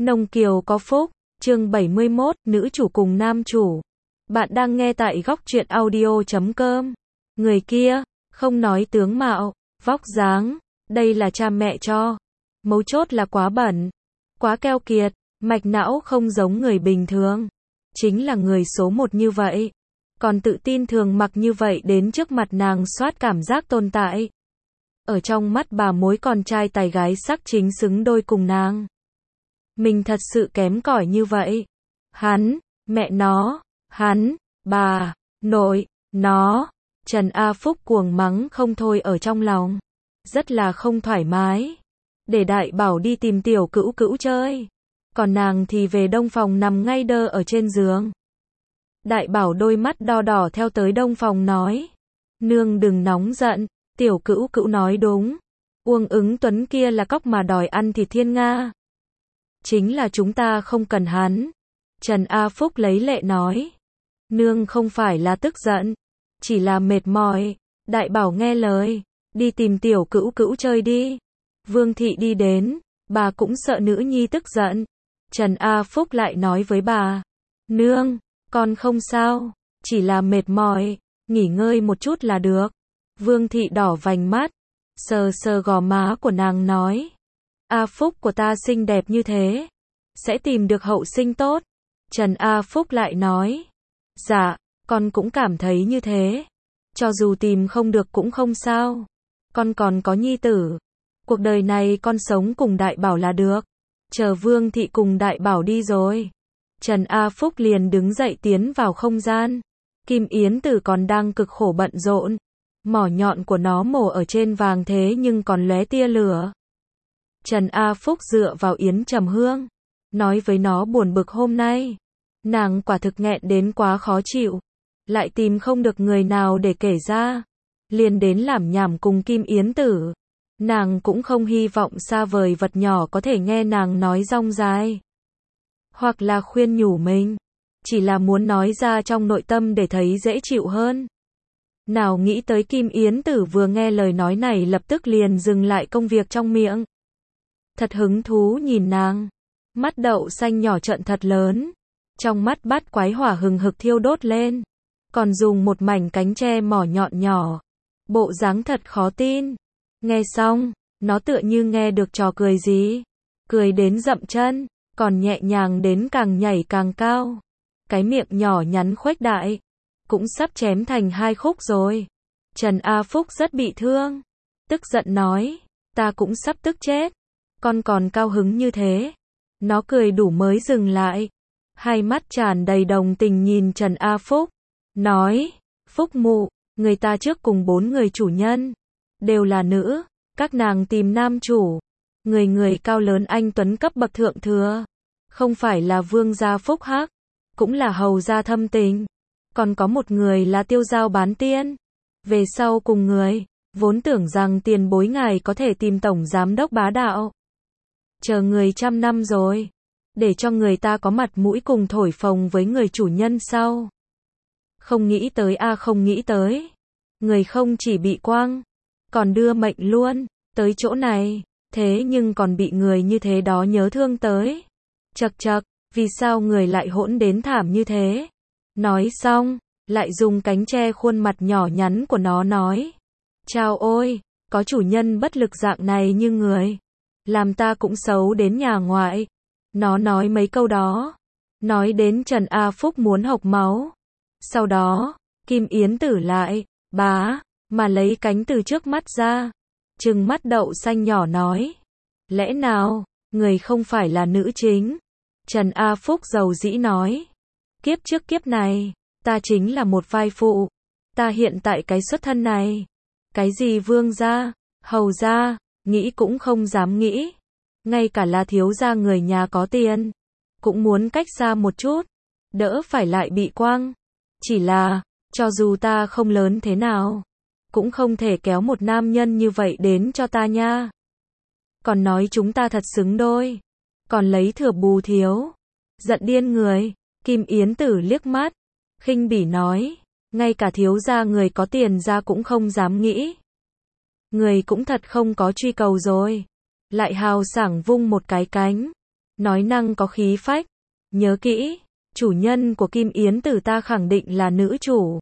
Nông Kiều có phúc, chương 71, nữ chủ cùng nam chủ. Bạn đang nghe tại góc truyện audio.com. Người kia, không nói tướng mạo, vóc dáng, đây là cha mẹ cho. Mấu chốt là quá bẩn, quá keo kiệt, mạch não không giống người bình thường. Chính là người số một như vậy. Còn tự tin thường mặc như vậy đến trước mặt nàng soát cảm giác tồn tại. Ở trong mắt bà mối con trai tài gái sắc chính xứng đôi cùng nàng. Mình thật sự kém cỏi như vậy. Hắn, mẹ nó, hắn, bà, nội, nó. Trần A Phúc cuồng mắng không thôi ở trong lòng. Rất là không thoải mái. Để Đại Bảo đi tìm tiểu cữu cữu chơi. Còn nàng thì về đông phòng nằm ngay đơ ở trên giường. Đại Bảo đôi mắt đo đỏ theo tới đông phòng nói. Nương đừng nóng giận, tiểu cữu cữu nói đúng. Uông Ứng Tuấn kia là cóc mà đòi ăn thịt thiên nga. Chính là chúng ta không cần hắn. Trần A Phúc lấy lệ nói. Nương không phải là tức giận, chỉ là mệt mỏi. Đại Bảo nghe lời, đi tìm tiểu cữu cữu chơi đi. Vương thị đi đến, bà cũng sợ nữ nhi tức giận. Trần A Phúc lại nói với bà. Nương, con không sao, chỉ là mệt mỏi, nghỉ ngơi một chút là được. Vương thị đỏ vành mắt, sờ sờ gò má của nàng nói. A Phúc của ta xinh đẹp như thế, sẽ tìm được hậu sinh tốt. Trần A Phúc lại nói. Dạ, con cũng cảm thấy như thế. Cho dù tìm không được cũng không sao. Con còn có nhi tử. Cuộc đời này con sống cùng Đại Bảo là được. Chờ Vương thị cùng Đại Bảo đi rồi. Trần A Phúc liền đứng dậy tiến vào không gian. Kim Yến Tử còn đang cực khổ bận rộn. Mỏ nhọn của nó mổ ở trên vàng thế nhưng còn lóe tia lửa. Trần A Phúc dựa vào Yến Trầm Hương. Nói với nó buồn bực hôm nay. Nàng quả thực nghẹn đến quá khó chịu. Lại tìm không được người nào để kể ra. Liền đến làm nhảm cùng Kim Yến Tử. Nàng cũng không hy vọng xa vời vật nhỏ có thể nghe nàng nói rong dài. Hoặc là khuyên nhủ mình. Chỉ là muốn nói ra trong nội tâm để thấy dễ chịu hơn. Nào nghĩ tới Kim Yến Tử vừa nghe lời nói này lập tức liền dừng lại công việc trong miệng. Thật hứng thú nhìn nàng. Mắt đậu xanh nhỏ trợn thật lớn. Trong mắt bát quái hỏa hừng hực thiêu đốt lên. Còn dùng một mảnh cánh tre mỏ nhọn nhỏ. Bộ dáng thật khó tin. Nghe xong, nó tựa như nghe được trò cười gì. Cười đến dậm chân, còn nhẹ nhàng đến càng nhảy càng cao. Cái miệng nhỏ nhắn khuếch đại. Cũng sắp chém thành hai khúc rồi. Trần A Phúc rất bị thương. Tức giận nói, ta cũng sắp tức chết. Con còn cao hứng như thế. Nó cười đủ mới dừng lại. Hai mắt tràn đầy đồng tình nhìn Trần A Phúc. Nói, Phúc mụ, người ta trước cùng 4 người chủ nhân. Đều là nữ, các nàng tìm nam chủ. Người cao lớn anh tuấn cấp bậc thượng thừa. Không phải là vương gia phúc hắc, cũng là hầu gia thâm tình. Còn có một người là tiêu dao bán tiên. Về sau cùng người, vốn tưởng rằng tiền bối ngài có thể tìm tổng giám đốc bá đạo. Chờ người trăm năm rồi. Để cho người ta có mặt mũi cùng thổi phồng với người chủ nhân sau. Không nghĩ tới không nghĩ tới. Người không chỉ bị quăng, còn đưa mệnh luôn, tới chỗ này. Thế nhưng còn bị người như thế đó nhớ thương tới. Chậc chậc, vì sao người lại hỗn đến thảm như thế? Nói xong, lại dùng cánh tre khuôn mặt nhỏ nhắn của nó nói. Chao ôi, có chủ nhân bất lực dạng này như người. Làm ta cũng xấu đến nhà ngoại. Nó nói mấy câu đó. Nói đến Trần A Phúc muốn hộc máu. Sau đó, Kim Yến Tử lại, bá, mà lấy cánh từ trước mắt ra. Trừng mắt đậu xanh nhỏ nói. Lẽ nào, người không phải là nữ chính? Trần A Phúc dầu dĩ nói. Kiếp trước kiếp này, ta chính là một vai phụ. Ta hiện tại cái xuất thân này. Cái gì vương gia, hầu gia, nghĩ cũng không dám nghĩ. Ngay cả là thiếu gia người nhà có tiền. Cũng muốn cách xa một chút. Đỡ phải lại bị quăng. Chỉ là, cho dù ta không lớn thế nào. Cũng không thể kéo một nam nhân như vậy đến cho ta nha. Còn nói chúng ta thật xứng đôi. Còn lấy thừa bù thiếu. Giận điên người. Kim Yến Tử liếc mắt. Khinh bỉ nói. Ngay cả thiếu gia người có tiền ra cũng không dám nghĩ. Người cũng thật không có truy cầu rồi. Lại hào sảng vung một cái cánh. nói năng có khí phách. Nhớ kỹ, chủ nhân của Kim Yến Tử ta khẳng định là nữ chủ.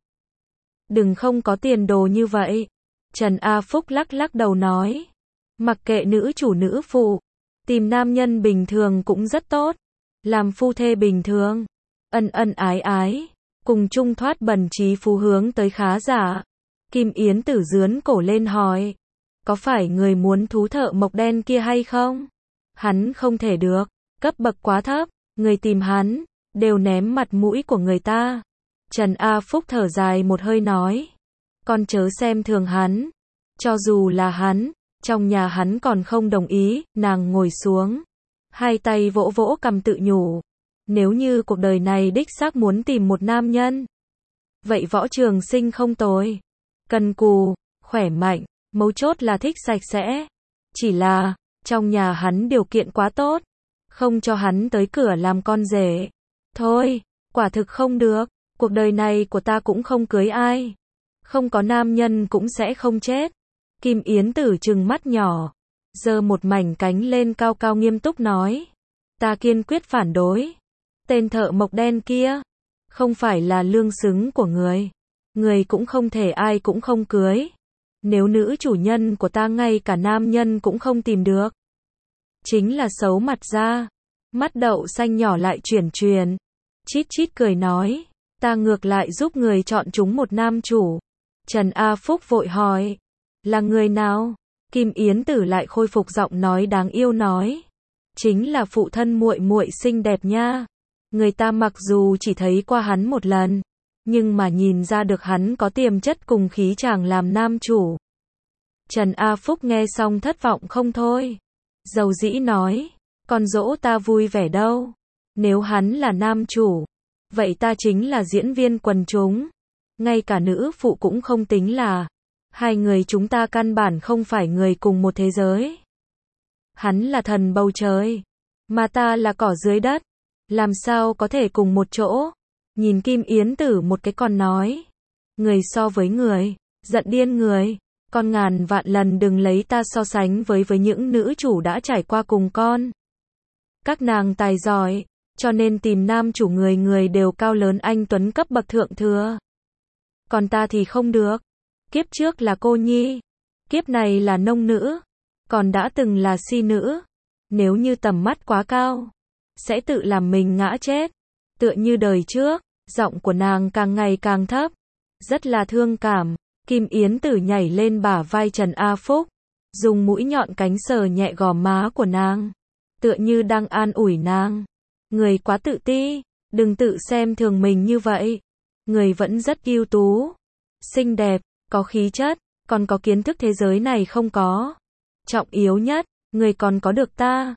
Đừng không có tiền đồ như vậy. Trần A Phúc lắc lắc đầu nói. Mặc kệ nữ chủ nữ phụ, tìm nam nhân bình thường cũng rất tốt. Làm phu thê bình thường, ân ân ái ái, cùng chung thoát bần trí phú hướng tới khá giả. Kim Yến Tử dướn cổ lên hỏi. Có phải người muốn thú thợ mộc đen kia hay không? Hắn không thể được, cấp bậc quá thấp, người tìm hắn, đều ném mặt mũi của người ta. Trần A Phúc thở dài một hơi nói. Con chớ xem thường hắn. Cho dù là hắn, trong nhà hắn còn không đồng ý. Nàng ngồi xuống, hai tay vỗ vỗ cằm tự nhủ. Nếu như cuộc đời này đích xác muốn tìm một nam nhân, vậy Võ Trường Sinh không tồi. Cần cù, khỏe mạnh, mấu chốt là thích sạch sẽ. Chỉ là, trong nhà hắn điều kiện quá tốt, không cho hắn tới cửa làm con rể. Thôi, quả thực không được, cuộc đời này của ta cũng không cưới ai. Không có nam nhân cũng sẽ không chết. Kim Yến Tử trừng mắt nhỏ, giơ một mảnh cánh lên cao cao nghiêm túc nói. Ta kiên quyết phản đối. Tên thợ mộc đen kia, không phải là lương xứng của người. Người cũng không thể ai cũng không cưới. Nếu nữ chủ nhân của ta ngay cả nam nhân cũng không tìm được, chính là xấu mặt ra. Mắt đậu xanh nhỏ lại chuyển chuyển. Chít chít cười nói. Ta ngược lại giúp người chọn chúng một nam chủ. Trần A Phúc vội hỏi. Là người nào? Kim Yến Tử lại khôi phục giọng nói đáng yêu nói. Chính là phụ thân muội muội xinh đẹp nha. Người ta mặc dù chỉ thấy qua hắn một lần, nhưng mà nhìn ra được hắn có tiềm chất cùng khí chàng làm nam chủ. Trần A Phúc nghe xong thất vọng không thôi. Dầu dĩ nói. Con dỗ ta vui vẻ đâu. Nếu hắn là nam chủ, vậy ta chính là diễn viên quần chúng. Ngay cả nữ phụ cũng không tính là. Hai người chúng ta căn bản không phải người cùng một thế giới. Hắn là thần bầu trời, mà ta là cỏ dưới đất. Làm sao có thể cùng một chỗ? Nhìn Kim Yến Tử một cái còn nói. Người so với người, giận điên người. Con ngàn vạn lần đừng lấy ta so sánh với những nữ chủ đã trải qua cùng con. Các nàng tài giỏi, cho nên tìm nam chủ người người đều cao lớn anh tuấn cấp bậc thượng thừa. Còn ta thì không được. Kiếp trước là cô nhi, kiếp này là nông nữ, còn đã từng là si nữ. Nếu như tầm mắt quá cao, sẽ tự làm mình ngã chết. Tựa như đời trước, giọng của nàng càng ngày càng thấp, rất là thương cảm. Kim Yến Tử nhảy lên bả vai Trần A Phúc, dùng mũi nhọn cánh sờ nhẹ gò má của nàng, tựa như đang an ủi nàng. Người quá tự ti, đừng tự xem thường mình như vậy. Người vẫn rất ưu tú, xinh đẹp, có khí chất, còn có kiến thức thế giới này không có. Trọng yếu nhất, người còn có được ta.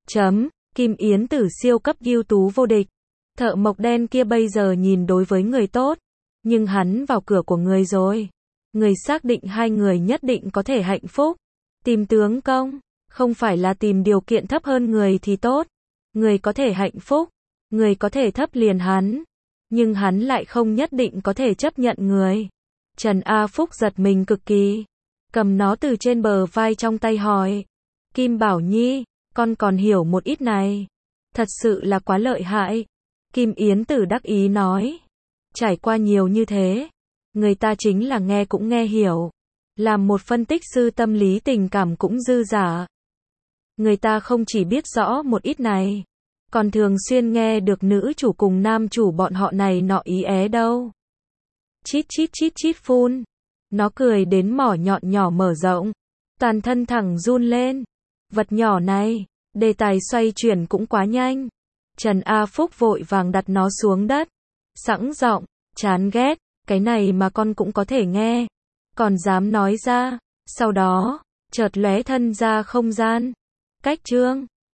Kim Yến Tử siêu cấp ưu tú vô địch. Thợ mộc đen kia bây giờ nhìn đối với người tốt, nhưng hắn vào cửa của người rồi. Người xác định hai người nhất định có thể hạnh phúc. Tìm tướng công, không phải là tìm điều kiện thấp hơn người thì tốt. Người có thể hạnh phúc, người có thể thấp liền hắn, nhưng hắn lại không nhất định có thể chấp nhận người. Trần A Phúc giật mình cực kỳ, cầm nó từ trên bờ vai trong tay hỏi. Kim Bảo Nhi, con còn hiểu một ít này. Thật sự là quá lợi hại. Kim Yến Tử đắc ý nói. Trải qua nhiều như thế, người ta chính là nghe cũng nghe hiểu. Làm một phân tích sư tâm lý tình cảm cũng dư giả. Người ta không chỉ biết rõ một ít này, còn thường xuyên nghe được nữ chủ cùng nam chủ bọn họ này nọ ý é đâu. Chít chít chít chít phun. Nó cười đến mỏ nhọn nhỏ mở rộng, toàn thân thẳng run lên. Vật nhỏ này, đề tài xoay chuyển cũng quá nhanh. Trần A Phúc vội vàng đặt nó xuống đất, sẵn giọng, chán ghét, cái này mà con cũng có thể nghe, còn dám nói ra. Sau đó, chợt lóe thân ra không gian. Cách chương